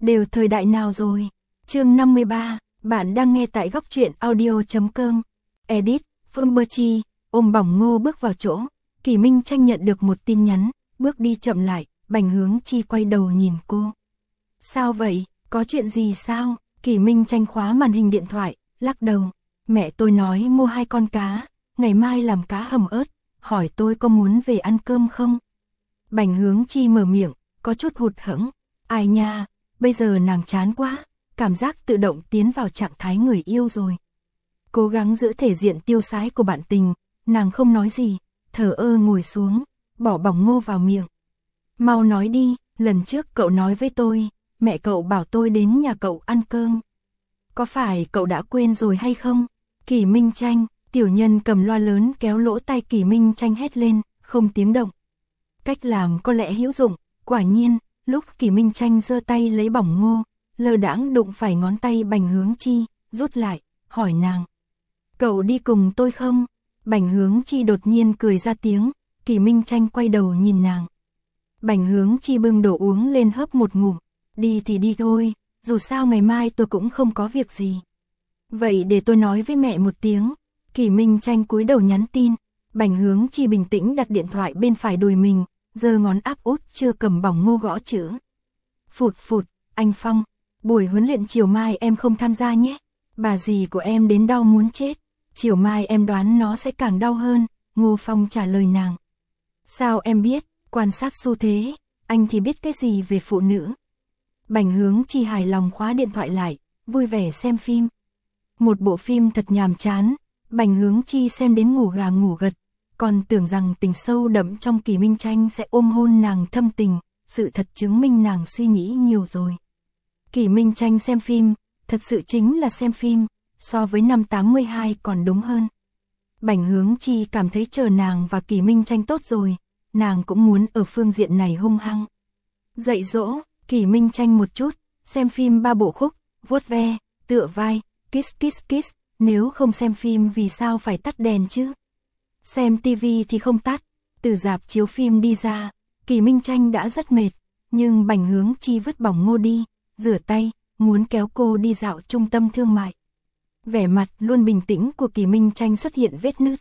đều thời đại nào rồi. Chương 53, bạn đang nghe tại góc truyện audio.com. Edit, Phương Bơ Chi, ôm Bỏng Ngô bước vào chỗ. Kỷ Minh Tranh nhận được một tin nhắn, bước đi chậm lại, Bành Hướng Chi quay đầu nhìn cô. Sao vậy, có chuyện gì sao? Kỷ Minh Tranh khóa màn hình điện thoại, lắc đầu. Mẹ tôi nói mua 2 con cá, ngày mai làm cá hầm ớt, hỏi tôi có muốn về ăn cơm không? Bành Hướng Chi mở miệng, có chút hụt hẫng. Ai nha, bây giờ nàng chán quá, cảm giác tự động tiến vào trạng thái người yêu rồi. Cố gắng giữ thể diện tiêu sái của bạn tình, nàng không nói gì, thờ ơ ngồi xuống, bỏ Bỏng Ngô vào miệng. Mau nói đi, lần trước cậu nói với tôi, mẹ cậu bảo tôi đến nhà cậu ăn cơm. Có phải cậu đã quên rồi hay không? Kỷ Minh Tranh, tiểu nhân cầm loa lớn kéo lỗ tai Kỷ Minh Tranh hét lên, không tiếng động. Cách làm có lẽ hữu dụng, quả nhiên, lúc Kỷ Minh Tranh giơ tay lấy Bỏng Ngô, lơ đãng đụng phải ngón tay Bành Hướng Chi, rút lại, hỏi nàng. Cậu đi cùng tôi không? Bành Hướng Chi đột nhiên cười ra tiếng, Kỷ Minh Tranh quay đầu nhìn nàng. Bành Hướng Chi bưng đồ uống lên hớp một ngụm, đi thì đi thôi, dù sao ngày mai tôi cũng không có việc gì. Vậy để tôi nói với mẹ một tiếng. Kỷ Minh Tranh cúi đầu nhắn tin, Bành Hướng Chi bình tĩnh đặt điện thoại bên phải đùi mình, giơ ngón áp út chưa cầm Bỏng Ngô gõ chữ. Phụt phụt, anh Phong, buổi huấn luyện chiều mai em không tham gia nhé, bà dì của em đến đau muốn chết, chiều mai em đoán nó sẽ càng đau hơn, Ngô Phong trả lời nàng. Sao em biết, quan sát xu thế, anh thì biết cái gì về phụ nữ. Bành Hướng Chi hài lòng khóa điện thoại lại, vui vẻ xem phim. Một bộ phim thật nhàm chán, Bành Hướng Chi xem đến ngủ gà ngủ gật, còn tưởng rằng tình sâu đậm trong Kỷ Minh Tranh sẽ ôm hôn nàng thâm tình, sự thật chứng minh nàng suy nghĩ nhiều rồi. Kỷ Minh Tranh xem phim, thật sự chính là xem phim, so với năm 82 còn đúng hơn. Bành Hướng Chi cảm thấy chờ nàng và Kỷ Minh Tranh tốt rồi, nàng cũng muốn ở phương diện này hung hăng. Dạy dỗ Kỷ Minh Tranh một chút, xem phim 3 bộ khúc, vuốt ve, tựa vai, kiss kiss kiss, nếu không xem phim vì sao phải tắt đèn chứ? Xem tivi thì không tắt, từ rạp chiếu phim đi ra, Kỷ Minh Tranh đã rất mệt, nhưng Bành Hướng Chi vứt Bỏng Ngô đi, rửa tay, muốn kéo cô đi dạo trung tâm thương mại. Vẻ mặt luôn bình tĩnh của Kỷ Minh Tranh xuất hiện vết nứt.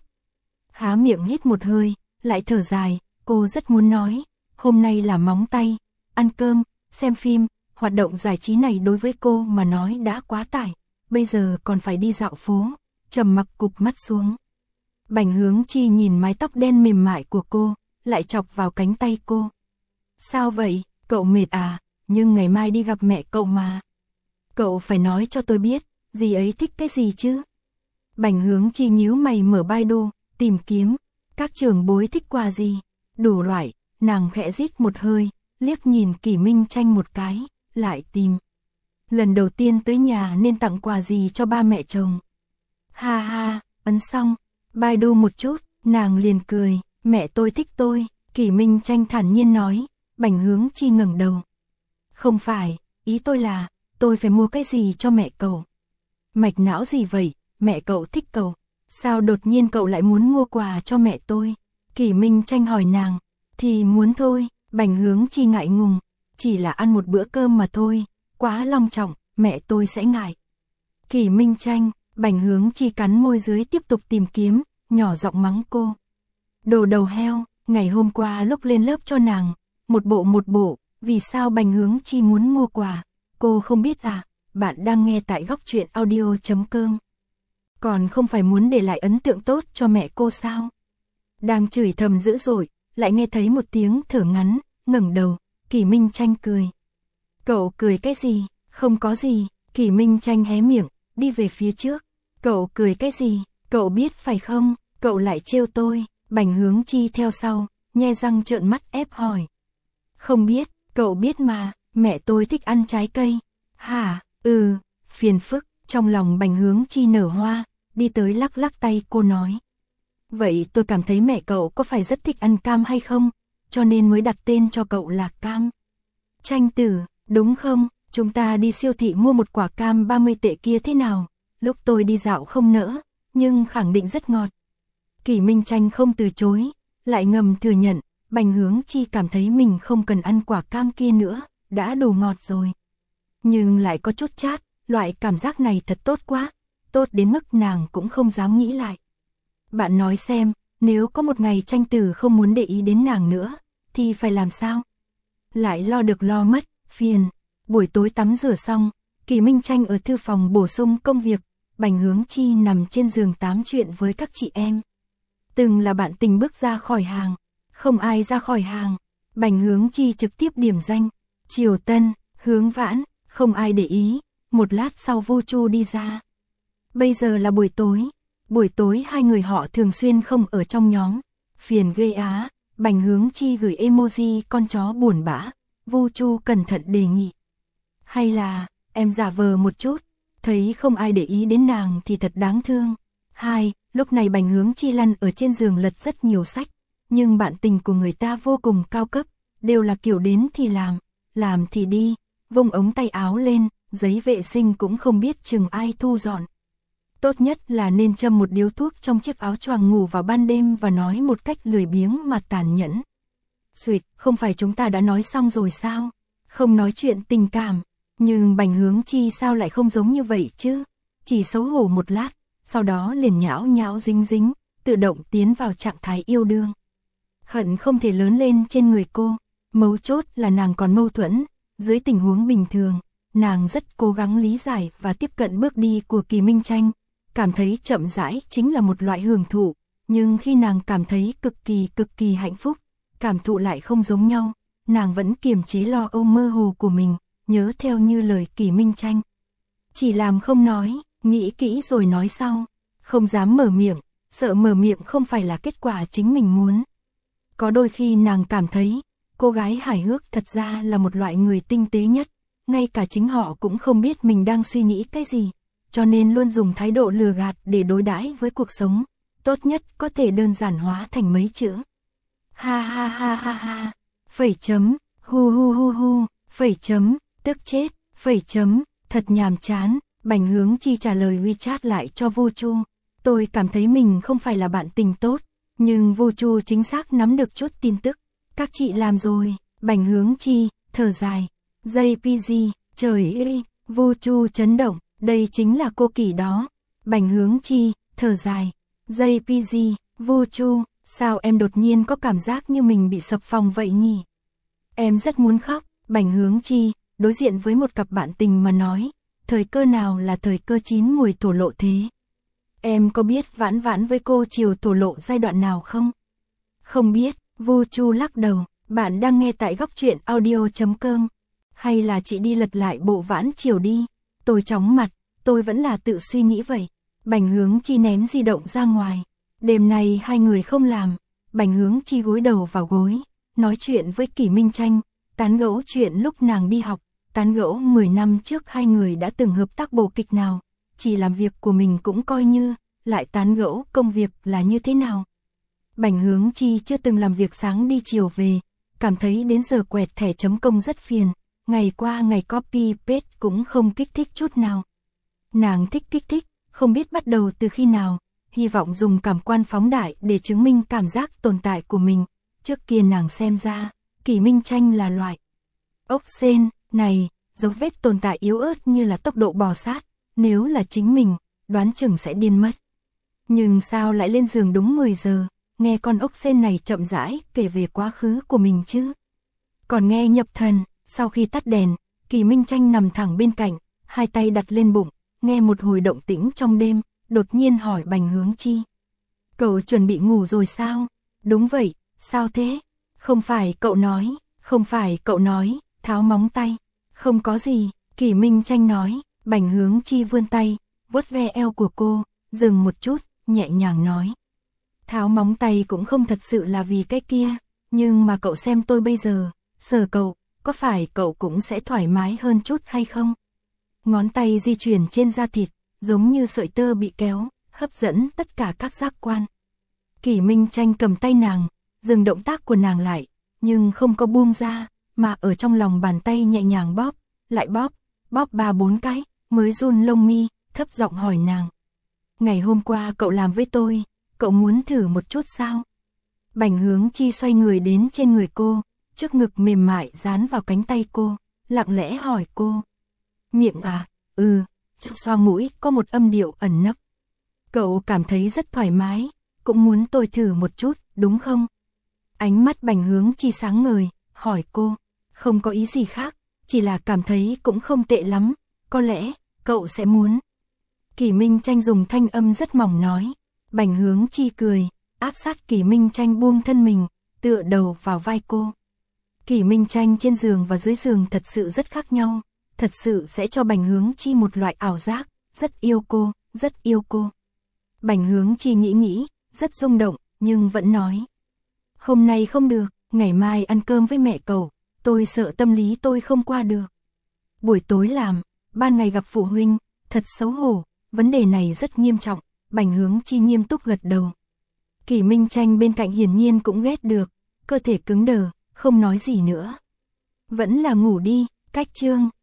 Há miệng hít một hơi, lại thở dài, cô rất muốn nói, hôm nay là móng tay, ăn cơm, xem phim, hoạt động giải trí này đối với cô mà nói đã quá tải, bây giờ còn phải đi dạo phố, trầm mặc cụp mắt xuống. Bành Hướng Chi nhìn mái tóc đen mềm mại của cô, lại chọc vào cánh tay cô. Sao vậy, cậu mệt à, nhưng ngày mai đi gặp mẹ cậu mà. Cậu phải nói cho tôi biết, dì ấy thích cái gì chứ? Bành Hướng Chi nhíu mày mở Baidu, tìm kiếm, các trưởng bối thích quà gì, đủ loại, nàng khẽ rít một hơi, liếc nhìn Kỷ Minh Tranh một cái, lại tìm. Lần đầu tiên tới nhà nên tặng quà gì cho ba mẹ chồng. Ha ha, ấn xong, Baidu một chút, nàng liền cười, mẹ tôi thích tôi, Kỷ Minh Tranh thản nhiên nói, Bành Hướng Chi ngẩng đầu. Không phải, ý tôi là, tôi phải mua cái gì cho mẹ cậu. Mạch não gì vậy, mẹ cậu thích cậu, sao đột nhiên cậu lại muốn mua quà cho mẹ tôi? Kỷ Minh Tranh hỏi nàng, thì muốn thôi, Bành Hướng Chi ngại ngùng, chỉ là ăn một bữa cơm mà thôi, quá long trọng, mẹ tôi sẽ ngại. Kỷ Minh Tranh, Bành Hướng Chi cắn môi dưới tiếp tục tìm kiếm, nhỏ giọng mắng cô. Đồ đầu heo, ngày hôm qua lúc lên lớp cho nàng, một bộ, vì sao Bành Hướng Chi muốn mua quà, cô không biết à, bạn đang nghe tại góc truyện audio.com. Còn không phải muốn để lại ấn tượng tốt cho mẹ cô sao? Đang chửi thầm dữ dội, lại nghe thấy một tiếng thở ngắn, ngẩng đầu, Kỷ Minh Tranh cười. Cậu cười cái gì? Không có gì, Kỷ Minh Tranh hé miệng, đi về phía trước. Cậu cười cái gì? Cậu biết phải không? Cậu lại trêu tôi. Bành Hướng Chi theo sau, nhe răng trợn mắt ép hỏi. Không biết, cậu biết mà, mẹ tôi thích ăn trái cây. Hả? Phiền phức, trong lòng Bành Hướng Chi nở hoa, đi tới lắc lắc tay cô nói. Vậy tôi cảm thấy mẹ cậu có phải rất thích ăn cam hay không? Cho nên mới đặt tên cho cậu là Cam. Tranh tử, đúng không? Chúng ta đi siêu thị mua một quả cam 30 tệ kia thế nào? Lúc tôi đi dạo không nỡ, nhưng khẳng định rất ngọt. Kỷ Minh Tranh không từ chối, lại ngầm thừa nhận, Bành Hướng Chi cảm thấy mình không cần ăn quả cam kia nữa, đã đủ ngọt rồi. nhưng lại có chút chát, loại cảm giác này thật tốt quá, tốt đến mức nàng cũng không dám nghĩ lại. Bạn nói xem, nếu có một ngày Tranh Tử không muốn để ý đến nàng nữa, thì phải làm sao? Lại lo được lo mất, phiền. Buổi tối tắm rửa xong, Kỳ Minh Tranh ở thư phòng bổ sung công việc, Bành Hướng Chi nằm trên giường tám chuyện với các chị em. Từng là bạn tình bước ra khỏi hàng, không ai ra khỏi hàng, Bành Hướng Chi trực tiếp điểm danh, Triều Tân, Hướng Vãn, không ai để ý, một lát sau Vu Chu đi ra. Bây giờ là buổi tối hai người họ thường xuyên không ở trong nhóm, phiền ghê á, Bành Hướng Chi gửi emoji con chó buồn bã, Vu Chu cẩn thận đề nghị. Hay là, em giả vờ một chút, thấy không ai để ý đến nàng thì thật đáng thương. Lúc này Bành Hướng Chi lăn ở trên giường lật rất nhiều sách, nhưng bạn tình của người ta vô cùng cao cấp, đều là kiểu đến thì làm thì đi, vung ống tay áo lên, giấy vệ sinh cũng không biết chừng ai thu dọn. Tốt nhất là nên châm một điếu thuốc trong chiếc áo choàng ngủ vào ban đêm và nói một cách lười biếng mà tàn nhẫn. Xuyệt, không phải chúng ta đã nói xong rồi sao? Không nói chuyện tình cảm, nhưng Bành Hướng Chi sao lại không giống như vậy chứ? Chỉ xấu hổ một lát, sau đó liền nhão nhão dính dính, tự động tiến vào trạng thái yêu đương. Hận không thể lớn lên trên người cô, mấu chốt là nàng còn mâu thuẫn, dưới tình huống bình thường, nàng rất cố gắng lý giải và tiếp cận bước đi của Kỳ Minh Tranh, cảm thấy chậm rãi chính là một loại hưởng thụ, nhưng khi nàng cảm thấy cực kỳ hạnh phúc, cảm thụ lại không giống nhau, nàng vẫn kiềm chế lo âu mơ hồ của mình, nhớ theo như lời Kỳ Minh Tranh. Chỉ làm không nói, nghĩ kỹ rồi nói sau, không dám mở miệng, sợ mở miệng không phải là kết quả chính mình muốn. Có đôi khi nàng cảm thấy, cô gái hài hước thật ra là một loại người tinh tế nhất, ngay cả chính họ cũng không biết mình đang suy nghĩ cái gì, cho nên luôn dùng thái độ lừa gạt để đối đãi với cuộc sống, tốt nhất có thể đơn giản hóa thành mấy chữ. Ha ha ha ha ha, phẩy chấm, hu hu hu hu, phẩy chấm, tức chết, phẩy chấm, thật nhàm chán. Bành Hướng Chi trả lời WeChat lại cho Vu Chu, tôi cảm thấy mình không phải là bạn tình tốt, nhưng Vu Chu chính xác nắm được chút tin tức, các chị làm rồi. Bành Hướng Chi, thở dài, JPG, trời ơi, Vu Chu chấn động, đây chính là cô Kỳ đó. Bành Hướng Chi, thở dài, JPG, Vu Chu, sao em đột nhiên có cảm giác như mình bị sập phòng vậy nhỉ? Em rất muốn khóc. Bành Hướng Chi, đối diện với một cặp bạn tình mà nói, thời cơ nào là thời cơ chín mùi thổ lộ thế? Em có biết Vãn Vãn với cô Triều thổ lộ giai đoạn nào không? Không biết, Vu Chu lắc đầu, bạn đang nghe tại góc truyện audio.com. Hay là chị đi lật lại bộ Vãn Triều đi? Tôi chóng mặt, tôi vẫn là tự suy nghĩ vậy. Bành Hướng Chi ném di động ra ngoài. Đêm nay hai người không làm. Bành Hướng Chi gối đầu vào gối, nói chuyện với Kỳ Minh Tranh, tán gẫu chuyện lúc nàng đi học, tán gẫu 10 năm trước hai người đã từng hợp tác bộ kịch nào, chỉ làm việc của mình cũng coi như, lại tán gẫu công việc là như thế nào. Bành Hướng Chi chưa từng làm việc sáng đi chiều về, cảm thấy đến giờ quẹt thẻ chấm công rất phiền, ngày qua ngày copy paste cũng không kích thích chút nào. Nàng thích kích thích, không biết bắt đầu từ khi nào, hy vọng dùng cảm quan phóng đại để chứng minh cảm giác tồn tại của mình. Trước kia nàng xem ra, Kỳ Minh Tranh là loại ốc sên này, dấu vết tồn tại yếu ớt như là tốc độ bò sát, nếu là chính mình, đoán chừng sẽ điên mất. Nhưng sao lại lên giường đúng 10 giờ, nghe con ốc sên này chậm rãi kể về quá khứ của mình chứ. Còn nghe nhập thần, sau khi tắt đèn, Kỳ Minh Tranh nằm thẳng bên cạnh, hai tay đặt lên bụng, nghe một hồi động tĩnh trong đêm, đột nhiên hỏi Bành Hướng Chi. Cậu chuẩn bị ngủ rồi sao? Đúng vậy, sao thế? Không phải cậu nói, tháo móng tay. Không có gì, Kỳ Minh Tranh nói. Bành Hướng Chi vươn tay, vuốt ve eo của cô, dừng một chút, nhẹ nhàng nói. Tháo móng tay cũng không thật sự là vì cái kia, nhưng mà cậu xem tôi bây giờ, sờ cậu, có phải cậu cũng sẽ thoải mái hơn chút hay không? Ngón tay di chuyển trên da thịt, giống như sợi tơ bị kéo, hấp dẫn tất cả các giác quan. Kỳ Minh Tranh cầm tay nàng, dừng động tác của nàng lại, nhưng không có buông ra, mà ở trong lòng bàn tay nhẹ nhàng bóp, lại bóp 3-4 cái, mới run lông mi, thấp giọng hỏi nàng. Ngày hôm qua cậu làm với tôi, cậu muốn thử một chút sao? Bành Hướng Chi xoay người đến trên người cô, trước ngực mềm mại dán vào cánh tay cô, lặng lẽ hỏi cô. Miệng à? Trong xoa mũi có một âm điệu ẩn nấp. Cậu cảm thấy rất thoải mái, cũng muốn tôi thử một chút, đúng không? Ánh mắt Bành Hướng Chi sáng ngời, hỏi cô, không có ý gì khác, chỉ là cảm thấy cũng không tệ lắm, có lẽ, cậu sẽ muốn. Kỷ Minh Tranh dùng thanh âm rất mỏng nói. Bành Hướng Chi cười, áp sát Kỷ Minh Tranh buông thân mình, tựa đầu vào vai cô. Kỷ Minh Tranh trên giường và dưới giường thật sự rất khác nhau, thật sự sẽ cho Bành Hướng Chi một loại ảo giác, rất yêu cô, rất yêu cô. Bành Hướng Chi nghĩ, rất rung động, nhưng vẫn nói. Hôm nay không được, ngày mai ăn cơm với mẹ cậu, tôi sợ tâm lý tôi không qua được. Buổi tối làm, ban ngày gặp phụ huynh, thật xấu hổ, vấn đề này rất nghiêm trọng. Bành Hướng Chi nghiêm túc gật đầu. Kỷ Minh Tranh bên cạnh hiển nhiên cũng ghét được, cơ thể cứng đờ, không nói gì nữa. Vẫn là ngủ đi, cách chương.